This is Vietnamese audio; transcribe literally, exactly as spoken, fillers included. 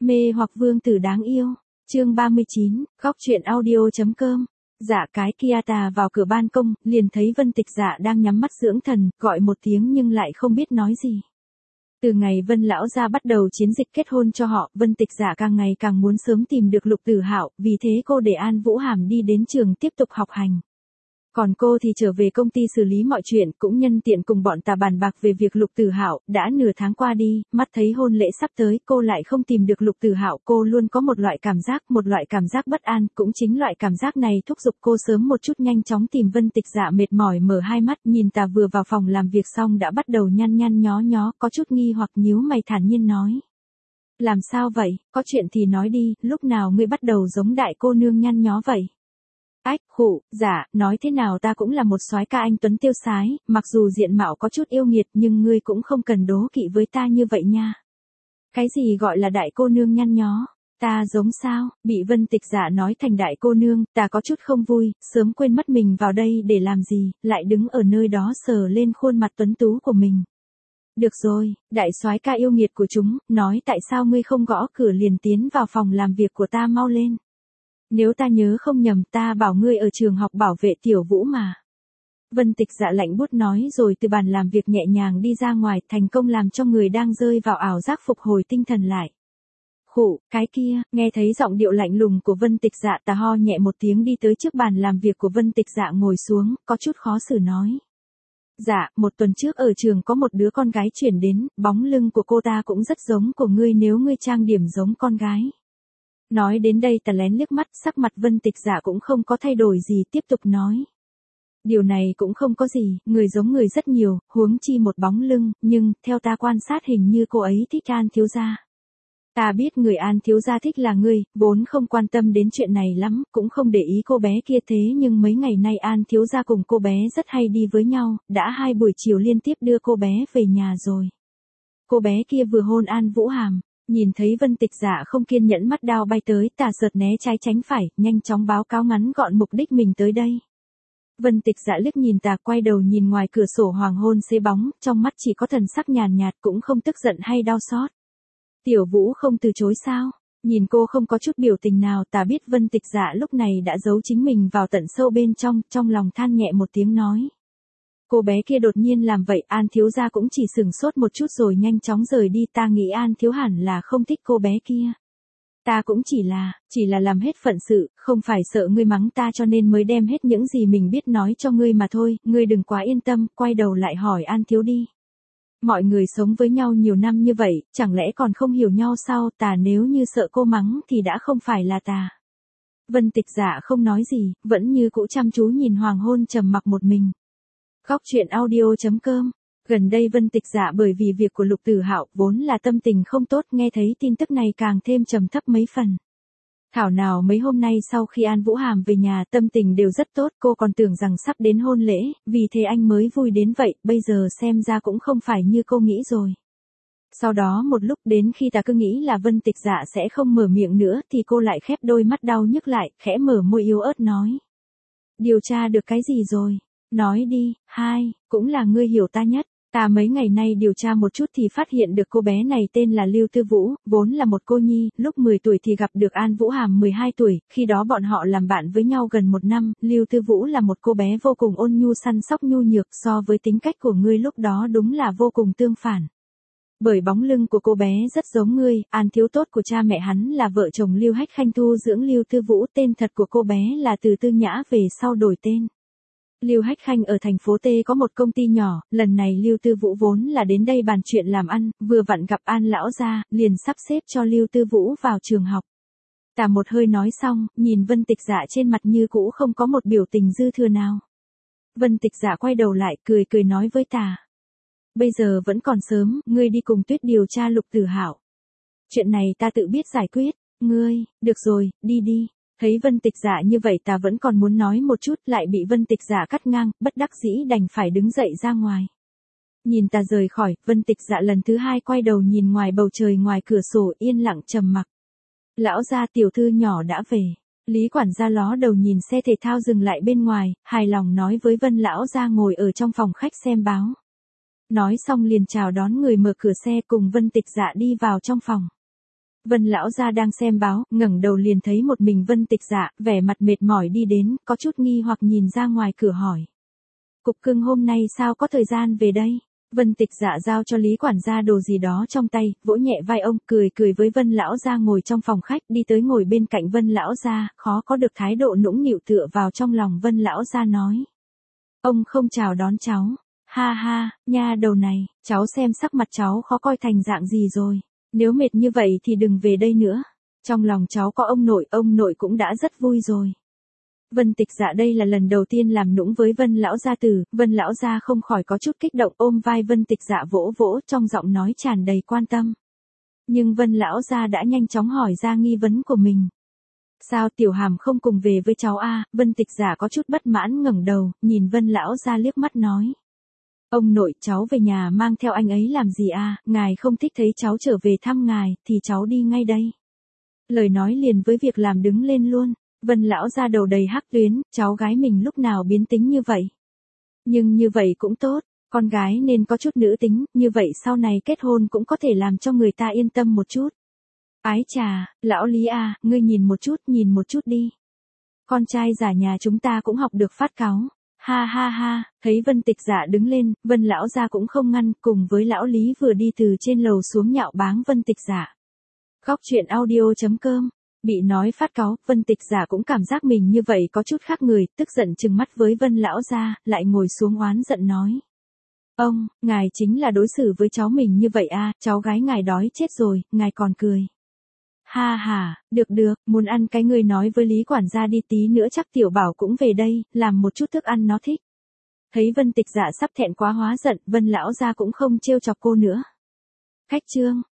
Mê hoặc vương tử đáng yêu. Chương ba mươi chín, góc truyện audio.com. Dạ cái kia tà vào cửa ban công, liền thấy Vân Tịch Dạ đang nhắm mắt dưỡng thần, gọi một tiếng nhưng lại không biết nói gì. Từ ngày Vân lão gia bắt đầu chiến dịch kết hôn cho họ, Vân Tịch Dạ càng ngày càng muốn sớm tìm được Lục Tử Hạo, vì thế cô để An Vũ Hàm đi đến trường tiếp tục học hành. Còn cô thì trở về công ty xử lý mọi chuyện, cũng nhân tiện cùng bọn tà bàn bạc về việc Lục Tử Hạo. Đã nửa tháng qua đi, mắt thấy hôn lễ sắp tới, cô lại không tìm được Lục Tử Hạo, cô luôn có một loại cảm giác, một loại cảm giác bất an, cũng chính loại cảm giác này thúc giục cô sớm một chút nhanh chóng tìm. Vân Tịch Dạ mệt mỏi mở hai mắt, nhìn tà vừa vào phòng làm việc xong đã bắt đầu nhăn nhăn nhó nhó, có chút nghi hoặc nhíu mày thản nhiên nói: "Làm sao vậy, có chuyện thì nói đi, lúc nào ngươi bắt đầu giống đại cô nương nhăn nhó vậy?" Ách, khụ, dạ, nói thế nào ta cũng là một soái ca anh tuấn tiêu sái, mặc dù diện mạo có chút yêu nghiệt nhưng ngươi cũng không cần đố kỵ với ta như vậy nha. Cái gì gọi là đại cô nương nhăn nhó? Ta giống sao? Bị Vân Tịch Dạ nói thành đại cô nương, ta có chút không vui, sớm quên mất mình vào đây để làm gì, lại đứng ở nơi đó sờ lên khuôn mặt tuấn tú của mình. Được rồi, đại soái ca yêu nghiệt của chúng, nói tại sao ngươi không gõ cửa liền tiến vào phòng làm việc của ta mau lên. Nếu ta nhớ không nhầm ta bảo ngươi ở trường học bảo vệ Tiểu Vũ mà. Vân Tịch Dạ lạnh buốt nói rồi từ bàn làm việc nhẹ nhàng đi ra ngoài, thành công làm cho người đang rơi vào ảo giác phục hồi tinh thần lại. Khụ, cái kia, nghe thấy giọng điệu lạnh lùng của Vân Tịch Dạ, tà ho nhẹ một tiếng đi tới trước bàn làm việc của Vân Tịch Dạ ngồi xuống, có chút khó xử nói. Dạ, một tuần trước ở trường có một đứa con gái chuyển đến, bóng lưng của cô ta cũng rất giống của ngươi nếu ngươi trang điểm giống con gái. Nói đến đây tà lén liếc mắt, sắc mặt Vân Tịch Dạ cũng không có thay đổi gì, tiếp tục nói. Điều này cũng không có gì, người giống người rất nhiều, huống chi một bóng lưng, nhưng, theo ta quan sát hình như cô ấy thích An thiếu gia. Ta biết người An thiếu gia thích là ngươi, vốn không quan tâm đến chuyện này lắm, cũng không để ý cô bé kia thế nhưng mấy ngày nay An thiếu gia cùng cô bé rất hay đi với nhau, đã hai buổi chiều liên tiếp đưa cô bé về nhà rồi. Cô bé kia vừa hôn An Vũ Hàm. Nhìn thấy Vân Tịch Dạ không kiên nhẫn mắt đao bay tới, tà sợt né trái tránh phải, nhanh chóng báo cáo ngắn gọn mục đích mình tới đây. Vân Tịch Dạ liếc nhìn tà, quay đầu nhìn ngoài cửa sổ hoàng hôn xế bóng, trong mắt chỉ có thần sắc nhàn nhạt, cũng không tức giận hay đau xót. Tiểu Vũ không từ chối sao? Nhìn cô không có chút biểu tình nào, tà biết Vân Tịch Dạ lúc này đã giấu chính mình vào tận sâu bên trong, trong lòng than nhẹ một tiếng nói. Cô bé kia đột nhiên làm vậy, An thiếu gia cũng chỉ sửng sốt một chút rồi nhanh chóng rời đi, ta nghĩ An thiếu hẳn là không thích cô bé kia. Ta cũng chỉ là, chỉ là làm hết phận sự, không phải sợ ngươi mắng ta cho nên mới đem hết những gì mình biết nói cho ngươi mà thôi, ngươi đừng quá yên tâm, quay đầu lại hỏi An thiếu đi. Mọi người sống với nhau nhiều năm như vậy, chẳng lẽ còn không hiểu nhau sao, ta nếu như sợ cô mắng thì đã không phải là ta. Vân Tịch Dạ không nói gì, vẫn như cũ chăm chú nhìn hoàng hôn trầm mặc một mình. Góc truyện audio.com. Gần đây Vân Tịch Dạ bởi vì việc của Lục Tử Hạo vốn là tâm tình không tốt, nghe thấy tin tức này càng thêm trầm thấp mấy phần. Thảo nào mấy hôm nay sau khi An Vũ Hàm về nhà tâm tình đều rất tốt, cô còn tưởng rằng sắp đến hôn lễ, vì thế anh mới vui đến vậy, bây giờ xem ra cũng không phải như cô nghĩ rồi. Sau đó một lúc đến khi ta cứ nghĩ là Vân Tịch Dạ sẽ không mở miệng nữa thì cô lại khép đôi mắt đau nhức lại, khẽ mở môi yếu ớt nói. Điều tra được cái gì rồi? Nói đi, hai, cũng là ngươi hiểu ta nhất. Ta mấy ngày nay điều tra một chút thì phát hiện được cô bé này tên là Lưu Tư Vũ, vốn là một cô nhi, lúc mười tuổi thì gặp được An Vũ Hàm mười hai tuổi, khi đó bọn họ làm bạn với nhau gần một năm, Lưu Tư Vũ là một cô bé vô cùng ôn nhu săn sóc nhu nhược, so với tính cách của ngươi lúc đó đúng là vô cùng tương phản. Bởi bóng lưng của cô bé rất giống ngươi, An thiếu tốt của cha mẹ hắn là vợ chồng Lưu Hách Khanh thu dưỡng Lưu Tư Vũ, tên thật của cô bé là Từ Tư Nhã về sau đổi tên. Lưu Hách Khanh ở thành phố T có một công ty nhỏ, lần này Lưu Tư Vũ vốn là đến đây bàn chuyện làm ăn, vừa vặn gặp An lão gia, liền sắp xếp cho Lưu Tư Vũ vào trường học. Tà một hơi nói xong, nhìn Vân Tịch Dạ trên mặt như cũ không có một biểu tình dư thừa nào. Vân Tịch Dạ quay đầu lại, cười cười nói với tà. Bây giờ vẫn còn sớm, ngươi đi cùng Tuyết điều tra Lục Tử Hạo. Chuyện này ta tự biết giải quyết, ngươi, được rồi, đi đi. Thấy Vân Tịch Dạ như vậy ta vẫn còn muốn nói một chút, lại bị Vân Tịch Dạ cắt ngang, bất đắc dĩ đành phải đứng dậy ra ngoài. Nhìn ta rời khỏi, Vân Tịch Dạ lần thứ hai quay đầu nhìn ngoài bầu trời ngoài cửa sổ yên lặng trầm mặc. Lão gia tiểu thư nhỏ đã về. Lý quản gia ló đầu nhìn xe thể thao dừng lại bên ngoài, hài lòng nói với Vân lão gia ngồi ở trong phòng khách xem báo. Nói xong liền chào đón người mở cửa xe cùng Vân Tịch Dạ đi vào trong phòng. Vân lão gia đang xem báo, ngẩng đầu liền thấy một mình Vân Tịch Dạ, vẻ mặt mệt mỏi đi đến, có chút nghi hoặc nhìn ra ngoài cửa hỏi. Cục cưng hôm nay sao có thời gian về đây? Vân Tịch Dạ giao cho Lý quản gia đồ gì đó trong tay, vỗ nhẹ vai ông, cười cười với Vân lão gia ngồi trong phòng khách, đi tới ngồi bên cạnh Vân lão gia, khó có được thái độ nũng nịu tựa vào trong lòng Vân lão gia nói. Ông không chào đón cháu. Ha ha, nha đầu này, cháu xem sắc mặt cháu khó coi thành dạng gì rồi. Nếu mệt như vậy thì đừng về đây nữa. Trong lòng cháu có ông nội, ông nội cũng đã rất vui rồi. Vân Tịch Dạ đây là lần đầu tiên làm nũng với Vân lão gia tử, Vân lão gia không khỏi có chút kích động ôm vai Vân Tịch Dạ vỗ vỗ trong giọng nói tràn đầy quan tâm. Nhưng Vân lão gia đã nhanh chóng hỏi ra nghi vấn của mình. Sao Tiểu Hàm không cùng về với cháu a? Vân Tịch Dạ có chút bất mãn ngẩng đầu, nhìn Vân lão gia liếc mắt nói. Ông nội, cháu về nhà mang theo anh ấy làm gì a? Ngài không thích thấy cháu trở về thăm ngài, thì cháu đi ngay đây. Lời nói liền với việc làm đứng lên luôn. Vân lão gia đầu đầy hắc tuyến, cháu gái mình lúc nào biến tính như vậy. Nhưng như vậy cũng tốt, con gái nên có chút nữ tính, như vậy sau này kết hôn cũng có thể làm cho người ta yên tâm một chút. Ái chà, lão Lý à, ngươi nhìn một chút, nhìn một chút đi. Con trai giả nhà chúng ta cũng học được phát cáu. Ha ha ha, thấy Vân Tịch Dạ đứng lên, Vân lão gia cũng không ngăn, cùng với lão Lý vừa đi từ trên lầu xuống nhạo báng Vân Tịch Dạ. Góc truyện audio chấm com. Bị nói phát cáu, Vân Tịch Dạ cũng cảm giác mình như vậy có chút khác người, tức giận trừng mắt với Vân lão gia, lại ngồi xuống oán giận nói. Ông, ngài chính là đối xử với cháu mình như vậy à, cháu gái ngài đói chết rồi, ngài còn cười. Ha ha, được được, muốn ăn cái người nói với Lý quản gia đi tí nữa chắc Tiểu Bảo cũng về đây, làm một chút thức ăn nó thích. Thấy Vân Tịch Dạ sắp thẹn quá hóa giận, Vân lão gia cũng không trêu chọc cô nữa. Khách trương,